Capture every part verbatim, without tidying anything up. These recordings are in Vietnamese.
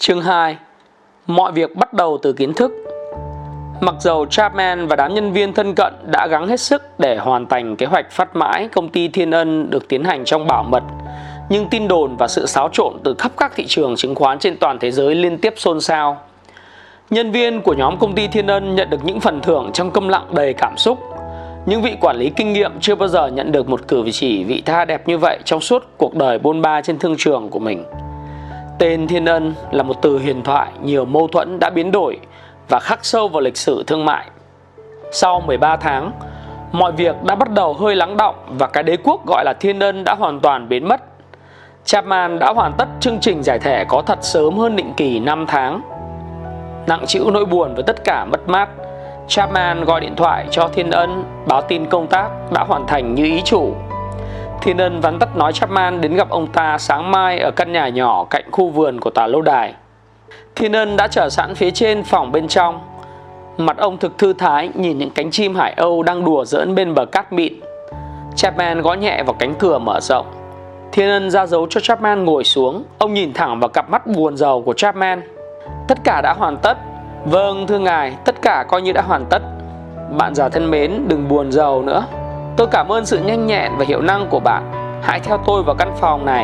Chương hai. Mọi việc bắt đầu từ kiến thức. Mặc dầu Chapman và đám nhân viên thân cận đã gắng hết sức để hoàn thành kế hoạch phát mãi công ty Thiên Ân được tiến hành trong bảo mật, nhưng tin đồn và sự xáo trộn từ khắp các thị trường chứng khoán trên toàn thế giới liên tiếp xôn xao. Nhân viên của nhóm công ty Thiên Ân nhận được những phần thưởng trong câm lặng đầy cảm xúc. Những vị quản lý kinh nghiệm chưa bao giờ nhận được một cử chỉ vị tha đẹp như vậy trong suốt cuộc đời bôn ba trên thương trường của mình. Tên Thiên Ân là một từ huyền thoại nhiều mâu thuẫn đã biến đổi và khắc sâu vào lịch sử thương mại. Sau mười ba tháng, mọi việc đã bắt đầu hơi lắng đọng và cái đế quốc gọi là Thiên Ân đã hoàn toàn biến mất. Chapman đã hoàn tất chương trình giải thể có thật sớm hơn định kỳ năm tháng. Nặng trĩu nỗi buồn với tất cả mất mát, Chapman gọi điện thoại cho Thiên Ân báo tin công tác đã hoàn thành như ý chủ. Thiên Ân vắn tắt nói Chapman đến gặp ông ta sáng mai ở căn nhà nhỏ cạnh khu vườn của tòa lâu đài. Thiên Ân đã chờ sẵn phía trên phòng bên trong. Mặt ông thực thư thái nhìn những cánh chim Hải Âu đang đùa giỡn bên bờ cát mịn. Chapman gõ nhẹ vào cánh cửa mở rộng. Thiên Ân ra dấu cho Chapman ngồi xuống. Ông nhìn thẳng vào cặp mắt buồn rầu của Chapman. Tất cả đã hoàn tất. Vâng thưa ngài, tất cả coi như đã hoàn tất. Bạn già thân mến, đừng buồn rầu nữa. Tôi cảm ơn sự nhanh nhẹn và hiệu năng của bạn. Hãy theo tôi vào căn phòng này.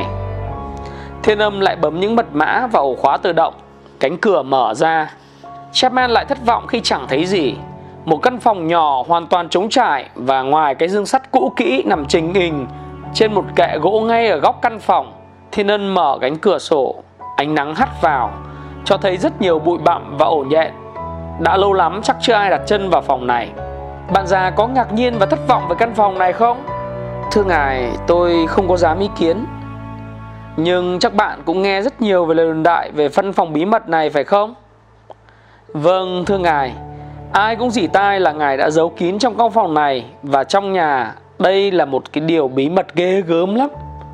Thiên Ân lại bấm những mật mã vào ổ khóa tự động. Cánh cửa mở ra. Chapman lại thất vọng khi chẳng thấy gì. Một căn phòng nhỏ hoàn toàn trống trải, và ngoài cái dương sắt cũ kỹ nằm trình hình trên một kệ gỗ ngay ở góc căn phòng, Thiên Ân mở cánh cửa sổ. Ánh nắng hắt vào, cho thấy rất nhiều bụi bặm và ổ nhện. Đã lâu lắm chắc chưa ai đặt chân vào phòng này. Bạn già có ngạc nhiên và thất vọng với căn phòng này không? Thưa ngài, tôi không có dám ý kiến. Nhưng chắc bạn cũng nghe rất nhiều về lời đồn đại về căn phòng bí mật này phải không? Vâng thưa ngài, ai cũng rỉ tai là ngài đã giấu kín trong căn phòng này và trong nhà. Đây là một cái điều bí mật ghê gớm lắm.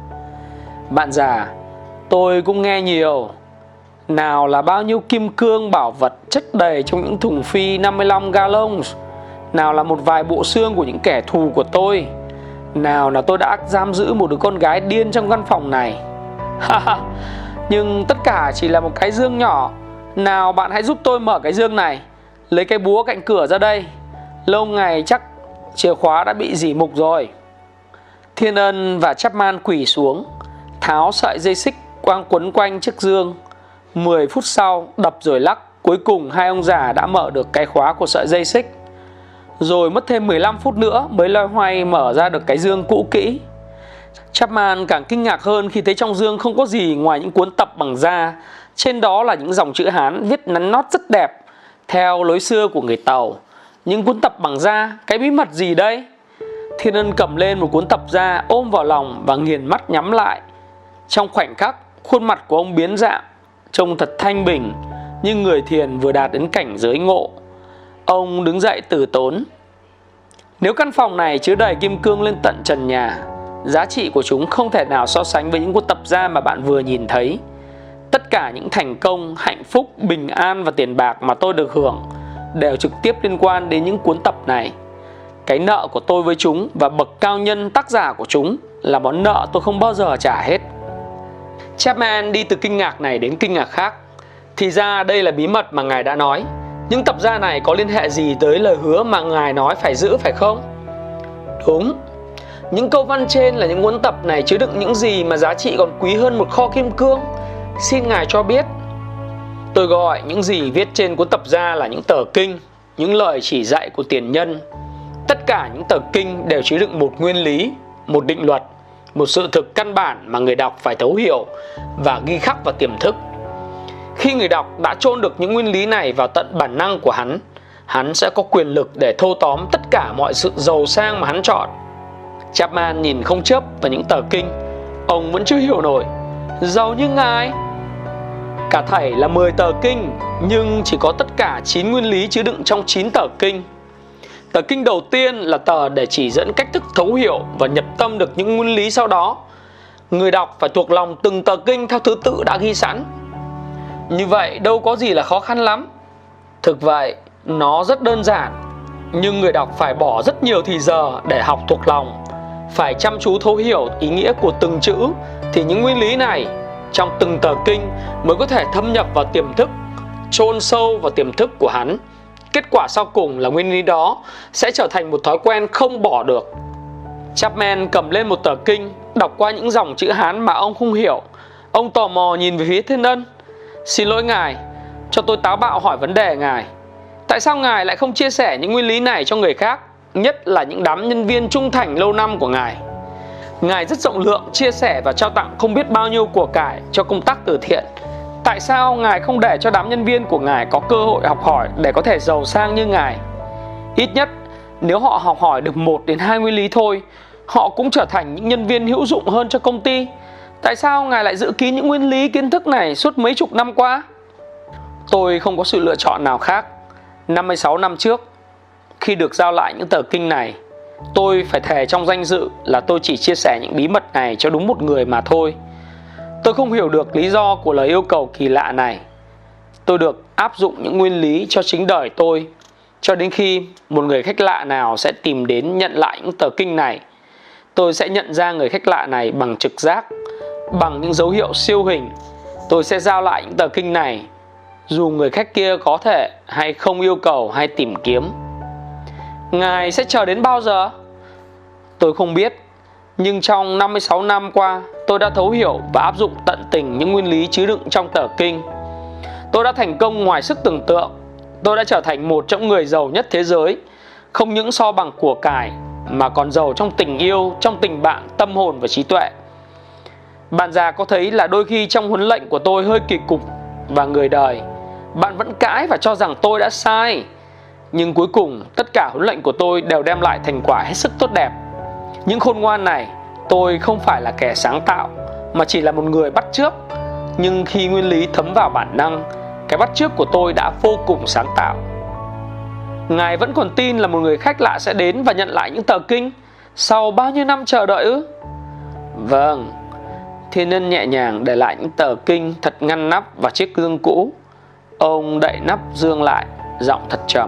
Bạn già, tôi cũng nghe nhiều. Nào là bao nhiêu kim cương bảo vật chất đầy trong những thùng phi năm mươi lăm gallons. Nào là một vài bộ xương của những kẻ thù của tôi. Nào là tôi đã giam giữ một đứa con gái điên trong căn phòng này. Nhưng tất cả chỉ là một cái dương nhỏ. Nào bạn hãy giúp tôi mở cái dương này. Lấy cái búa cạnh cửa ra đây. Lâu ngày chắc chìa khóa đã bị rỉ mục rồi. Thiên Ân và Chapman quỳ xuống, tháo sợi dây xích quang quấn quanh chiếc dương. Mười phút sau, đập rồi lắc, cuối cùng hai ông già đã mở được cái khóa của sợi dây xích. Rồi mất thêm mười lăm phút nữa mới loay hoay mở ra được cái dương cũ kỹ. Chapman càng kinh ngạc hơn khi thấy trong dương không có gì ngoài những cuốn tập bằng da. Trên đó là những dòng chữ Hán viết nắn nót rất đẹp, theo lối xưa của người Tàu. Những cuốn tập bằng da, cái bí mật gì đây? Thiên Ân cầm lên một cuốn tập da, ôm vào lòng và nghiền mắt nhắm lại. Trong khoảnh khắc, khuôn mặt của ông biến dạng, trông thật thanh bình, như người thiền vừa đạt đến cảnh giới ngộ. Ông đứng dậy từ tốn. Nếu căn phòng này chứa đầy kim cương lên tận trần nhà, giá trị của chúng không thể nào so sánh với những cuốn tập da mà bạn vừa nhìn thấy. Tất cả những thành công, hạnh phúc, bình an và tiền bạc mà tôi được hưởng đều trực tiếp liên quan đến những cuốn tập này. Cái nợ của tôi với chúng và bậc cao nhân tác giả của chúng là món nợ tôi không bao giờ trả hết. Chapman đi từ kinh ngạc này đến kinh ngạc khác. Thì ra đây là bí mật mà ngài đã nói. Những tập da này có liên hệ gì tới lời hứa mà ngài nói phải giữ phải không? Đúng. Những câu văn trên là những cuốn tập này chứa đựng những gì mà giá trị còn quý hơn một kho kim cương. Xin ngài cho biết. Tôi gọi những gì viết trên cuốn tập da là những tờ kinh, những lời chỉ dạy của tiền nhân. Tất cả những tờ kinh đều chứa đựng một nguyên lý, một định luật, một sự thực căn bản mà người đọc phải thấu hiểu và ghi khắc vào tiềm thức. Khi người đọc đã chôn được những nguyên lý này vào tận bản năng của hắn, hắn sẽ có quyền lực để thâu tóm tất cả mọi sự giàu sang mà hắn chọn. Chapman nhìn không chớp vào những tờ kinh. Ông vẫn chưa hiểu nổi. Giàu như ngài? Cả thảy là mười tờ kinh, nhưng chỉ có tất cả chín nguyên lý chứa đựng trong chín tờ kinh. Tờ kinh đầu tiên là tờ để chỉ dẫn cách thức thấu hiểu và nhập tâm được những nguyên lý sau đó. Người đọc phải thuộc lòng từng tờ kinh theo thứ tự đã ghi sẵn. Như vậy đâu có gì là khó khăn lắm. Thực vậy, nó rất đơn giản. Nhưng người đọc phải bỏ rất nhiều thì giờ để học thuộc lòng. Phải chăm chú thấu hiểu ý nghĩa của từng chữ, thì những nguyên lý này trong từng tờ kinh mới có thể thâm nhập vào tiềm thức, chôn sâu vào tiềm thức của hắn. Kết quả sau cùng là nguyên lý đó sẽ trở thành một thói quen không bỏ được. Chapman cầm lên một tờ kinh, đọc qua những dòng chữ Hán mà ông không hiểu. Ông tò mò nhìn về phía Thiên Ân. Xin lỗi ngài, cho tôi táo bạo hỏi vấn đề ngài. Tại sao ngài lại không chia sẻ những nguyên lý này cho người khác, nhất là những đám nhân viên trung thành lâu năm của ngài? Ngài rất rộng lượng, chia sẻ và trao tặng không biết bao nhiêu của cải cho công tác từ thiện. Tại sao ngài không để cho đám nhân viên của ngài có cơ hội học hỏi để có thể giàu sang như ngài? Ít nhất, nếu họ học hỏi được một đến hai nguyên lý thôi, họ cũng trở thành những nhân viên hữu dụng hơn cho công ty. Tại sao ngài lại giữ kín những nguyên lý kiến thức này suốt mấy chục năm qua? Tôi không có sự lựa chọn nào khác. năm mươi sáu năm trước, khi được giao lại những tờ kinh này, tôi phải thề trong danh dự là tôi chỉ chia sẻ những bí mật này cho đúng một người mà thôi. Tôi không hiểu được lý do của lời yêu cầu kỳ lạ này. Tôi được áp dụng những nguyên lý cho chính đời tôi, cho đến khi một người khách lạ nào sẽ tìm đến nhận lại những tờ kinh này. Tôi sẽ nhận ra người khách lạ này bằng trực giác, bằng những dấu hiệu siêu hình. Tôi sẽ giao lại những tờ kinh này, dù người khách kia có thể hay không yêu cầu hay tìm kiếm. Ngài sẽ chờ đến bao giờ? Tôi không biết. Nhưng trong năm mươi sáu năm qua, tôi đã thấu hiểu và áp dụng tận tình những nguyên lý chứa đựng trong tờ kinh. Tôi đã thành công ngoài sức tưởng tượng. Tôi đã trở thành một trong người giàu nhất thế giới, không những so bằng của cải, mà còn giàu trong tình yêu, trong tình bạn, tâm hồn và trí tuệ. Bạn già có thấy là đôi khi trong huấn lệnh của tôi hơi kỳ cục và người đời, bạn vẫn cãi và cho rằng tôi đã sai. Nhưng cuối cùng, tất cả huấn lệnh của tôi đều đem lại thành quả hết sức tốt đẹp. Những khôn ngoan này, tôi không phải là kẻ sáng tạo, mà chỉ là một người bắt chước. Nhưng khi nguyên lý thấm vào bản năng, cái bắt chước của tôi đã vô cùng sáng tạo. Ngài vẫn còn tin là một người khách lạ sẽ đến và nhận lại những tờ kinh sau bao nhiêu năm chờ đợi ư? Vâng. Thiên Ân nhẹ nhàng để lại những tờ kinh thật ngăn nắp vào chiếc gương cũ. Ông đậy nắp dương lại, giọng thật trầm.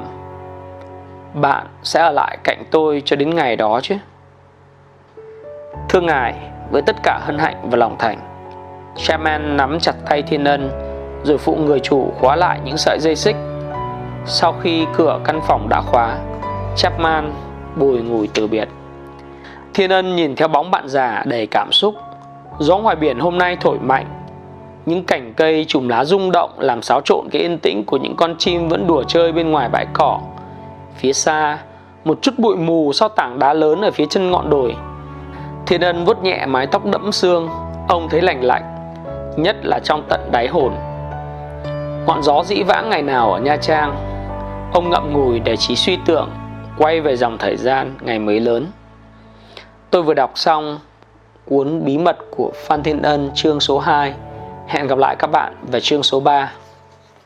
Bạn sẽ ở lại cạnh tôi cho đến ngày đó chứ? Thưa ngài, với tất cả hân hạnh và lòng thành. Chapman nắm chặt tay Thiên Ân, rồi phụ người chủ khóa lại những sợi dây xích. Sau khi cửa căn phòng đã khóa, Chapman bùi ngùi từ biệt. Thiên Ân nhìn theo bóng bạn già đầy cảm xúc. Gió ngoài biển hôm nay thổi mạnh. Những cành cây chùm lá rung động làm xáo trộn cái yên tĩnh của những con chim vẫn đùa chơi bên ngoài bãi cỏ. Phía xa, một chút bụi mù sau tảng đá lớn ở phía chân ngọn đồi. Thiên Ân vuốt nhẹ mái tóc đẫm sương. Ông thấy lành lạnh, nhất là trong tận đáy hồn. Ngọn gió dĩ vãng ngày nào ở Nha Trang. Ông ngậm ngùi để trí suy tưởng, quay về dòng thời gian ngày mới lớn. Tôi vừa đọc xong cuốn Bí mật của Phan Thiên Ân chương số hai. Hẹn gặp lại các bạn về chương số ba.